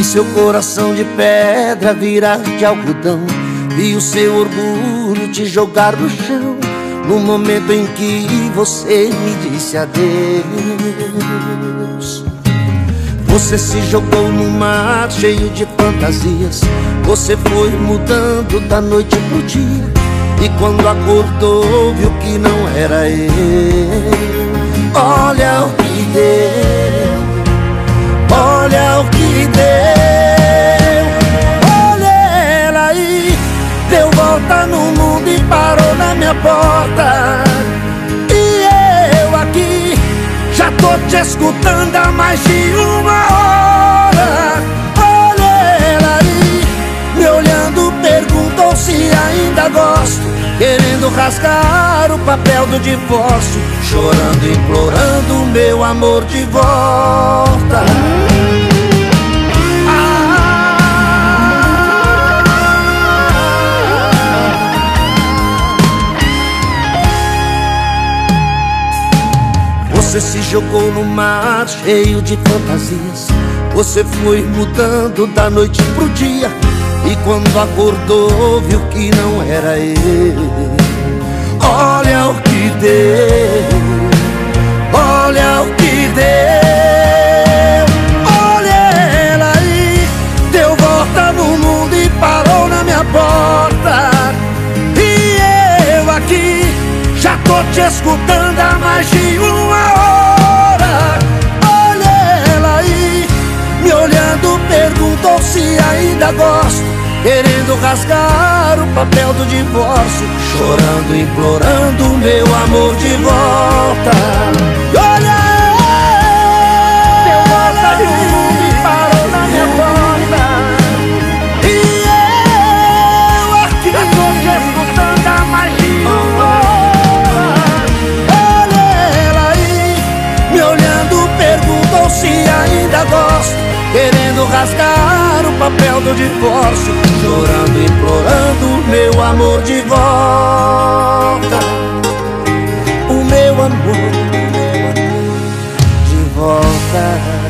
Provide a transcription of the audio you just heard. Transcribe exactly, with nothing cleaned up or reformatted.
Vi seu coração de pedra virar de algodão, vi o seu orgulho te jogar no chão, no momento em que você me disse adeus. Você se jogou no mar cheio de fantasias, você foi mudando da noite pro dia, e quando acordou viu que não era eu. Olha o que deu, olha o que deu. Olha ela aí, deu volta no mundo e parou na minha porta. E eu aqui já tô te escutando há mais de uma hora. Olha ela aí, me olhando, perguntou se ainda gosto, querendo rasgar o papel do divórcio, chorando, implorando meu amor de volta. Você se jogou no mar cheio de fantasias, você foi mudando da noite pro dia, e quando acordou viu que não era eu. Olha o que deu, olha o que deu. Olha ela aí, deu volta no mundo e parou na minha porta. E eu aqui já tô te escutando há mais de uma hora. Olha ela aí, me olhando, perguntou se ainda gosto, querendo rasgar o papel do divórcio, chorando, implorando meu amor de volta. Olha ela, deu volta no mundo e parou na minha porta. E eu aqui já tô te escutando há mais de uma hora. Olha ela aí, me olhando, perguntou se ainda gosto, querendo rasgar o papel do divórcio, chorando, implorando meu amor de volta. O meu amor de volta.